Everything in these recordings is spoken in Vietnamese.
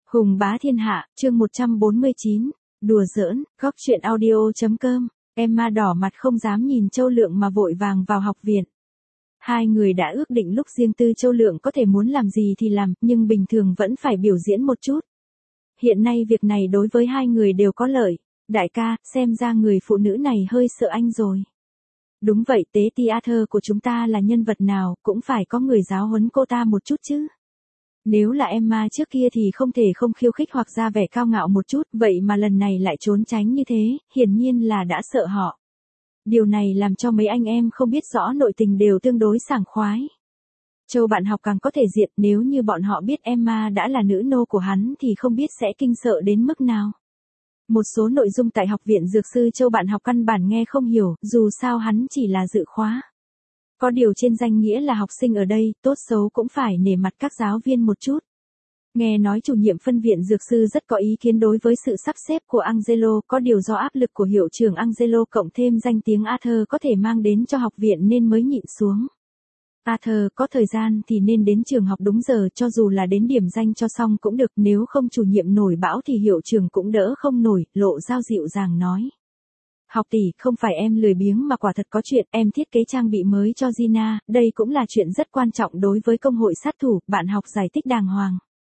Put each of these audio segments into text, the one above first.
Hùng bá thiên hạ, chương 149, đùa giỡn, góc chuyện audio.com, Emma đỏ mặt không dám nhìn Châu Lượng mà vội vàng vào học viện. Hai người đã ước định lúc riêng tư Châu Lượng có thể muốn làm gì thì làm, nhưng bình thường vẫn phải biểu diễn một chút. Hiện nay việc này đối với hai người đều có lợi. Đại ca, xem ra người phụ nữ này hơi sợ anh rồi. Đúng vậy, tế theater của chúng ta là nhân vật nào, cũng phải có người giáo huấn cô ta một chút chứ. Nếu là Emma trước kia thì không thể không khiêu khích hoặc ra vẻ cao ngạo một chút, vậy mà lần này lại trốn tránh như thế, hiển nhiên là đã sợ họ. Điều này làm cho mấy anh em không biết rõ nội tình đều tương đối sảng khoái. Châu bạn học càng có thể diện, nếu như bọn họ biết Emma đã là nữ nô của hắn thì không biết sẽ kinh sợ đến mức nào. Một số nội dung tại học viện dược sư Châu bạn học căn bản nghe không hiểu, dù sao hắn chỉ là dự khóa. Có điều trên danh nghĩa là học sinh ở đây, tốt xấu cũng phải nể mặt các giáo viên một chút. Nghe nói chủ nhiệm phân viện dược sư rất có ý kiến đối với sự sắp xếp của Angelo, có điều do áp lực của hiệu trưởng Angelo cộng thêm danh tiếng Arthur có thể mang đến cho học viện nên mới nhịn xuống. Arthur có thời gian thì nên đến trường học đúng giờ, cho dù là đến điểm danh cho xong cũng được, nếu không chủ nhiệm nổi bão thì hiệu trưởng cũng đỡ không nổi. Lộ Giao dịu dàng nói. Học tỷ, không phải em lười biếng mà quả thật có chuyện, em thiết kế trang bị mới cho Gina, đây cũng là chuyện rất quan trọng đối với công hội sát thủ, bạn học giải thích đàng hoàng.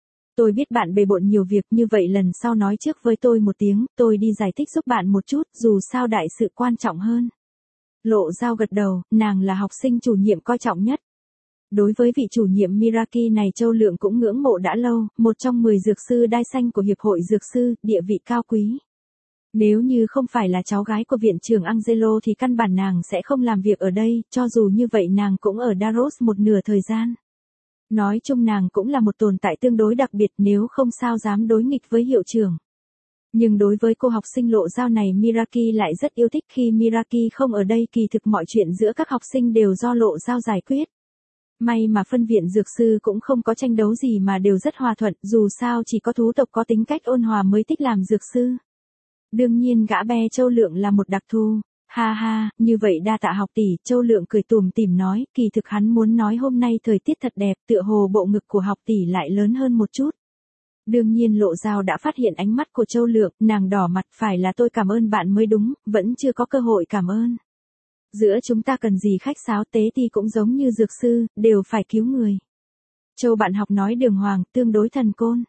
Tôi biết bạn bề bộn nhiều việc, như vậy lần sau nói trước với tôi một tiếng, tôi đi giải thích giúp bạn một chút, dù sao đại sự quan trọng hơn. Lộ Giao gật đầu, nàng là học sinh chủ nhiệm coi trọng nhất. Đối với vị chủ nhiệm Miraki này Châu Lượng cũng ngưỡng mộ đã lâu, một trong 10 dược sư đai xanh của Hiệp hội Dược sư, địa vị cao quý. Nếu như không phải là cháu gái của viện trưởng Angelo thì căn bản nàng sẽ không làm việc ở đây, cho dù như vậy nàng cũng ở Daros một nửa thời gian. Nói chung nàng cũng là một tồn tại tương đối đặc biệt, nếu không sao dám đối nghịch với hiệu trưởng. Nhưng đối với cô học sinh Lộ Giao này Miraki lại rất yêu thích, khi Miraki không ở đây kỳ thực mọi chuyện giữa các học sinh đều do Lộ Giao giải quyết. May mà phân viện dược sư cũng không có tranh đấu gì mà đều rất hòa thuận, dù sao chỉ có thú tộc có tính cách ôn hòa mới thích làm dược sư. Đương nhiên gã bé Châu Lượng là một đặc thù. Ha ha, như vậy đa tạ học tỷ, Châu Lượng cười tủm tỉm nói, kỳ thực hắn muốn nói hôm nay thời tiết thật đẹp, tựa hồ bộ ngực của học tỷ lại lớn hơn một chút. Đương nhiên Lộ Giao đã phát hiện ánh mắt của Châu Lượng, nàng đỏ mặt, phải là tôi cảm ơn bạn mới đúng, vẫn chưa có cơ hội cảm ơn. Giữa chúng ta cần gì khách sáo, tế thì cũng giống như dược sư, đều phải cứu người. Châu bạn học nói đường hoàng, tương đối thần côn.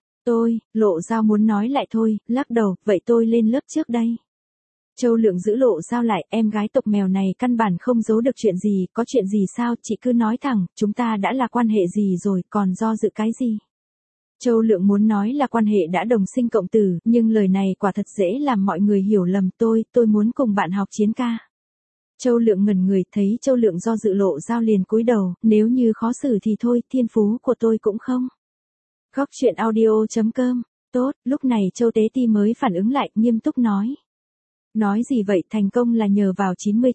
Lộ Giao muốn nói lại thôi, lắc đầu, vậy tôi lên lớp trước đây. Châu Lượng giữ Lộ Giao lại, em gái tộc mèo này căn bản không giấu được chuyện gì, có chuyện gì sao, chị cứ nói thẳng, chúng ta đã là quan hệ gì rồi, còn do dự cái gì. Châu Lượng muốn nói là quan hệ đã đồng sinh cộng tử, nhưng lời này quả thật dễ làm mọi người hiểu lầm, tôi muốn cùng bạn học chiến ca. Châu Lượng ngẩn người, thấy Châu Lượng do dự Lộ Giao liền cúi đầu, nếu như khó xử thì thôi, thiên phú của tôi cũng không. Góc chuyện audio.com, tốt, lúc này Châu Tế Ti mới phản ứng lại, nghiêm túc nói. Nói gì vậy, thành công là nhờ vào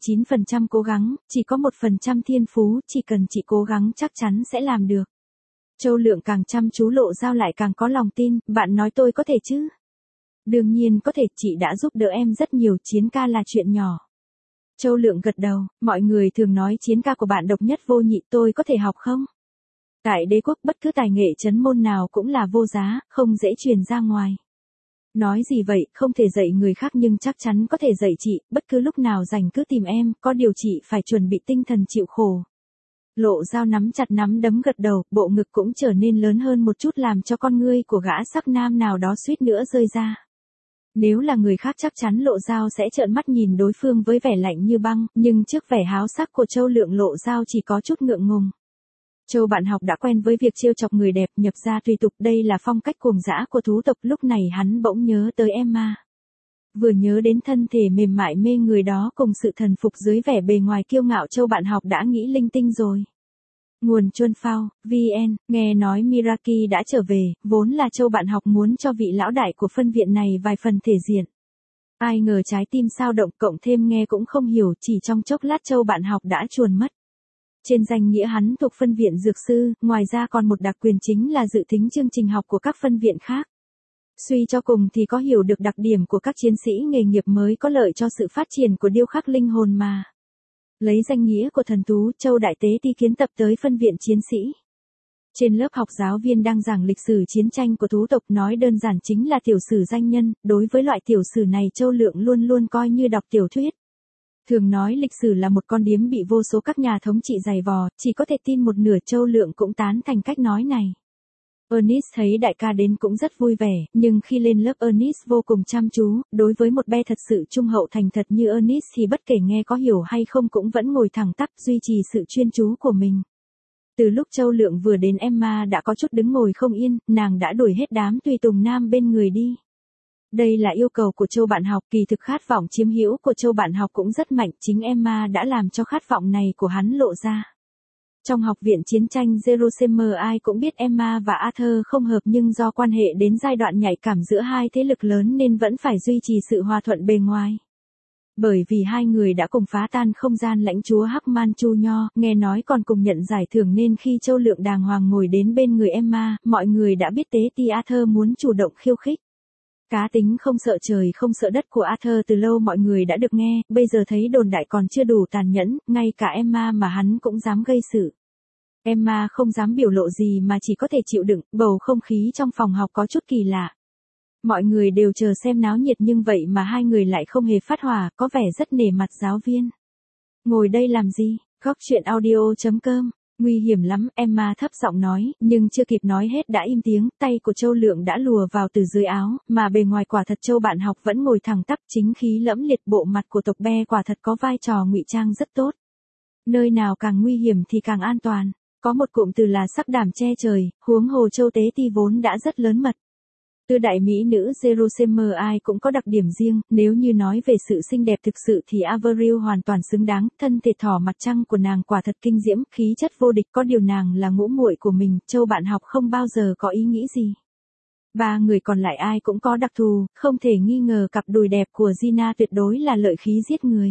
99% cố gắng, chỉ có 1% thiên phú, chỉ cần chị cố gắng chắc chắn sẽ làm được. Châu Lượng càng chăm chú Lộ Giao lại càng có lòng tin, bạn nói tôi có thể chứ? Đương nhiên có thể, chị đã giúp đỡ em rất nhiều, chiến ca là chuyện nhỏ. Châu Lượng gật đầu, mọi người thường nói chiến ca của bạn độc nhất vô nhị, tôi có thể học không? Tại đế quốc bất cứ tài nghệ chấn môn nào cũng là vô giá, không dễ truyền ra ngoài. Nói gì vậy, không thể dạy người khác nhưng chắc chắn có thể dạy chị, bất cứ lúc nào rảnh cứ tìm em, có điều chị phải chuẩn bị tinh thần chịu khổ. Lộ Giao nắm chặt nắm đấm gật đầu, bộ ngực cũng trở nên lớn hơn một chút làm cho con ngươi của gã sắc nam nào đó suýt nữa rơi ra. Nếu là người khác chắc chắn Lộ Giao sẽ trợn mắt nhìn đối phương với vẻ lạnh như băng, nhưng trước vẻ háo sắc của Châu Lượng Lộ Giao chỉ có chút ngượng ngùng. Châu bạn học đã quen với việc trêu chọc người đẹp, nhập gia tùy tục, đây là phong cách cuồng dã của thú tộc, lúc này hắn bỗng nhớ tới Emma. Vừa nhớ đến thân thể mềm mại mê người đó cùng sự thần phục dưới vẻ bề ngoài kiêu ngạo, Châu bạn học đã nghĩ linh tinh rồi. Nguồn Chuân Phao, VN, nghe nói Miraki đã trở về, vốn là Châu bạn học muốn cho vị lão đại của phân viện này vài phần thể diện. Ai ngờ trái tim sao động, cộng thêm nghe cũng không hiểu, chỉ trong chốc lát Châu bạn học đã chuồn mất. Trên danh nghĩa hắn thuộc phân viện dược sư, ngoài ra còn một đặc quyền chính là dự thính chương trình học của các phân viện khác. Suy cho cùng thì có hiểu được đặc điểm của các chiến sĩ nghề nghiệp mới có lợi cho sự phát triển của điêu khắc linh hồn mà. Lấy danh nghĩa của thần thú, Châu Đại Tế Ti kiến tập tới phân viện chiến sĩ. Trên lớp học giáo viên đang giảng lịch sử chiến tranh của thú tộc, nói đơn giản chính là tiểu sử danh nhân, đối với loại tiểu sử này Châu Lượng luôn luôn coi như đọc tiểu thuyết. Thường nói lịch sử là một con điếm bị vô số các nhà thống trị giày vò, chỉ có thể tin một nửa. Châu Lượng cũng tán thành cách nói này. Ernest thấy đại ca đến cũng rất vui vẻ, nhưng khi lên lớp Ernest vô cùng chăm chú, đối với một bé thật sự trung hậu thành thật như Ernest thì bất kể nghe có hiểu hay không cũng vẫn ngồi thẳng tắp duy trì sự chuyên chú của mình. Từ lúc Châu Lượng vừa đến Emma đã có chút đứng ngồi không yên, nàng đã đuổi hết đám tùy tùng nam bên người đi. Đây là yêu cầu của Châu bạn học, kỳ thực khát vọng chiếm hữu của Châu bạn học cũng rất mạnh, chính Emma đã làm cho khát vọng này của hắn lộ ra. Trong học viện chiến tranh Jerusalem ai cũng biết Emma và Arthur không hợp, nhưng do quan hệ đến giai đoạn nhạy cảm giữa hai thế lực lớn nên vẫn phải duy trì sự hòa thuận bề ngoài. Bởi vì hai người đã cùng phá tan không gian lãnh chúa Hắc Man Chu Nho, nghe nói còn cùng nhận giải thưởng, nên khi Châu Lượng đàng hoàng ngồi đến bên người Emma, mọi người đã biết tế ti Arthur muốn chủ động khiêu khích. Cá tính không sợ trời không sợ đất của Arthur từ lâu mọi người đã được nghe, bây giờ thấy đồn đại còn chưa đủ tàn nhẫn, ngay cả Emma mà hắn cũng dám gây sự. Emma không dám biểu lộ gì mà chỉ có thể chịu đựng, bầu không khí trong phòng học có chút kỳ lạ. Mọi người đều chờ xem náo nhiệt nhưng vậy mà hai người lại không hề phát hỏa, có vẻ rất nể mặt giáo viên. Ngồi đây làm gì? Góc chuyện audio.com. Nguy hiểm lắm, Emma thấp giọng nói, nhưng chưa kịp nói hết đã im tiếng, tay của Châu Lượng đã lùa vào từ dưới áo, mà bề ngoài quả thật Châu bạn học vẫn ngồi thẳng tắp, chính khí lẫm liệt, bộ mặt của tộc Be quả thật có vai trò ngụy trang rất tốt. Nơi nào càng nguy hiểm thì càng an toàn, có một cụm từ là sắc đảm che trời, huống hồ Châu tế ti vốn đã rất lớn mật. Từ đại mỹ nữ Jerusalem ai cũng có đặc điểm riêng, nếu như nói về sự xinh đẹp thực sự thì Avril hoàn toàn xứng đáng, thân thể thỏ mặt trăng của nàng quả thật kinh diễm, khí chất vô địch, có điều nàng là ngũ muội của mình, Châu bạn học không bao giờ có ý nghĩ gì. Ba người còn lại ai cũng có đặc thù, không thể nghi ngờ cặp đùi đẹp của Gina tuyệt đối là lợi khí giết người.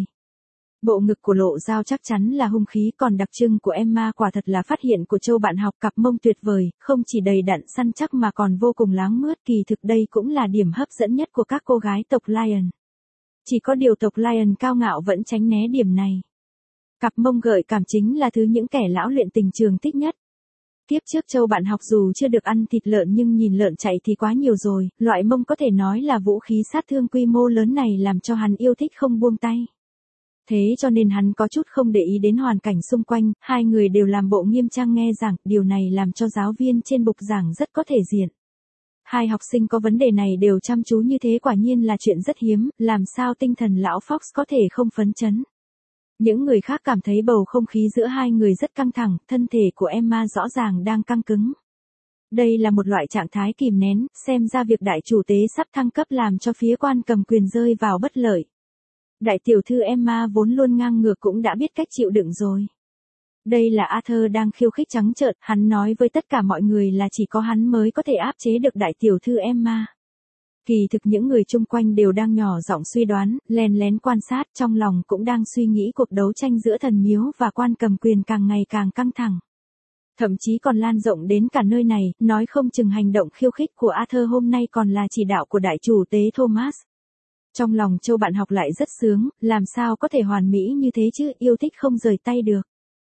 Bộ ngực của Lộ Dao chắc chắn là hung khí, còn đặc trưng của Emma quả thật là phát hiện của Châu bạn học, cặp mông tuyệt vời, không chỉ đầy đặn săn chắc mà còn vô cùng láng mướt, kỳ thực đây cũng là điểm hấp dẫn nhất của các cô gái tộc Lion. Chỉ có điều tộc Lion cao ngạo vẫn tránh né điểm này. Cặp mông gợi cảm chính là thứ những kẻ lão luyện tình trường thích nhất. Tiếp trước Châu bạn học dù chưa được ăn thịt lợn nhưng nhìn lợn chạy thì quá nhiều rồi, loại mông có thể nói là vũ khí sát thương quy mô lớn này làm cho hắn yêu thích không buông tay. Thế cho nên hắn có chút không để ý đến hoàn cảnh xung quanh, hai người đều làm bộ nghiêm trang nghe giảng, điều này làm cho giáo viên trên bục giảng rất có thể diện. Hai học sinh có vấn đề này đều chăm chú như thế quả nhiên là chuyện rất hiếm, làm sao tinh thần lão Fox có thể không phấn chấn. Những người khác cảm thấy bầu không khí giữa hai người rất căng thẳng, thân thể của Emma rõ ràng đang căng cứng. Đây là một loại trạng thái kìm nén, xem ra việc đại chủ tế sắp thăng cấp làm cho phía quan cầm quyền rơi vào bất lợi. Đại tiểu thư Emma vốn luôn ngang ngược cũng đã biết cách chịu đựng rồi. Đây là Arthur đang khiêu khích trắng trợn, hắn nói với tất cả mọi người là chỉ có hắn mới có thể áp chế được đại tiểu thư Emma. Kỳ thực những người chung quanh đều đang nhỏ giọng suy đoán, lén lén quan sát, trong lòng cũng đang suy nghĩ cuộc đấu tranh giữa thần miếu và quan cầm quyền càng ngày càng căng thẳng. Thậm chí còn lan rộng đến cả nơi này, nói không chừng hành động khiêu khích của Arthur hôm nay còn là chỉ đạo của đại chủ tế Thomas. Trong lòng Châu bạn học lại rất sướng, làm sao có thể hoàn mỹ như thế chứ, yêu thích không rời tay được.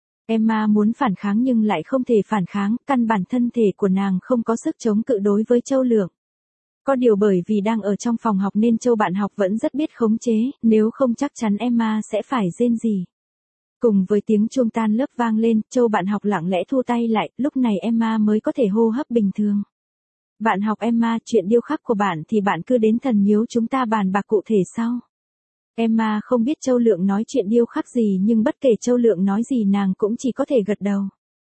Emma muốn phản kháng nhưng lại không thể phản kháng, căn bản thân thể của nàng không có sức chống cự đối với Châu Lượng. Có điều bởi vì đang ở trong phòng học nên Châu bạn học vẫn rất biết khống chế, nếu không chắc chắn Emma sẽ phải rên rỉ. Cùng với tiếng chuông tan lớp vang lên, Châu bạn học lặng lẽ thu tay lại, lúc này Emma mới có thể hô hấp bình thường. Bạn học Emma, chuyện điêu khắc của bạn thì bạn cứ đến thần miếu chúng ta bàn bạc cụ thể sau. Emma không biết Châu Lượng nói chuyện điêu khắc gì nhưng bất kể Châu Lượng nói gì nàng cũng chỉ có thể gật đầu.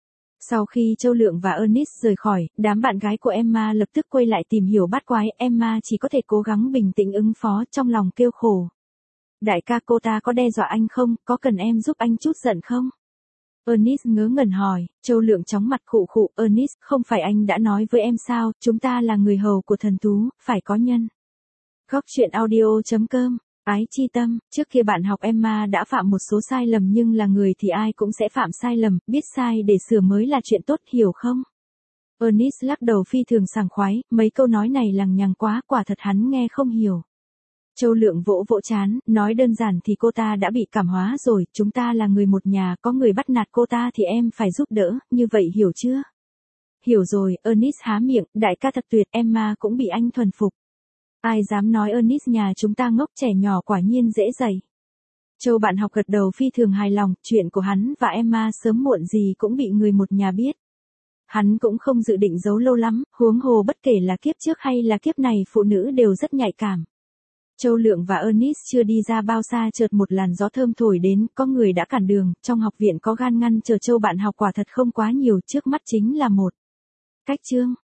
Sau khi Châu Lượng và Ernest rời khỏi, đám bạn gái của Emma lập tức quay lại tìm hiểu bát quái, Emma chỉ có thể cố gắng bình tĩnh ứng phó, trong lòng kêu khổ. Đại ca, cô ta có đe dọa anh không, có cần em giúp anh chút giận không? Ernest ngớ ngẩn hỏi, Châu Lượng chóng mặt khụ khụ, Ernest, không phải anh đã nói với em sao, chúng ta là người hầu của thần thú, phải có nhân. Góc chuyện audio.com, ái chi tâm, trước kia bạn học Emma đã phạm một số sai lầm nhưng là người thì ai cũng sẽ phạm sai lầm, biết sai để sửa mới là chuyện tốt, hiểu không? Ernest lắc đầu phi thường sảng khoái, mấy câu nói này lằng nhằng quá, quả thật hắn nghe không hiểu. Châu Lượng vỗ vỗ trán, nói đơn giản thì cô ta đã bị cảm hóa rồi, chúng ta là người một nhà, có người bắt nạt cô ta thì em phải giúp đỡ, như vậy hiểu chưa? hiểu rồi, Ernest há miệng, đại ca thật tuyệt, Emma cũng bị anh thuần phục. Ai dám nói Ernest nhà chúng ta ngốc, trẻ nhỏ quả nhiên dễ dạy. Châu bạn học gật đầu phi thường hài lòng, chuyện của hắn và Emma sớm muộn gì cũng bị người một nhà biết. Hắn cũng không dự định giấu lâu lắm, huống hồ bất kể là kiếp trước hay là kiếp này phụ nữ đều rất nhạy cảm. Châu Lượng và Ernest chưa đi ra bao xa chợt một làn gió thơm thổi đến, có người đã cản đường, trong học viện có gan ngăn chờ Châu bạn học quả thật không quá nhiều, trước mắt chính là một cách chương.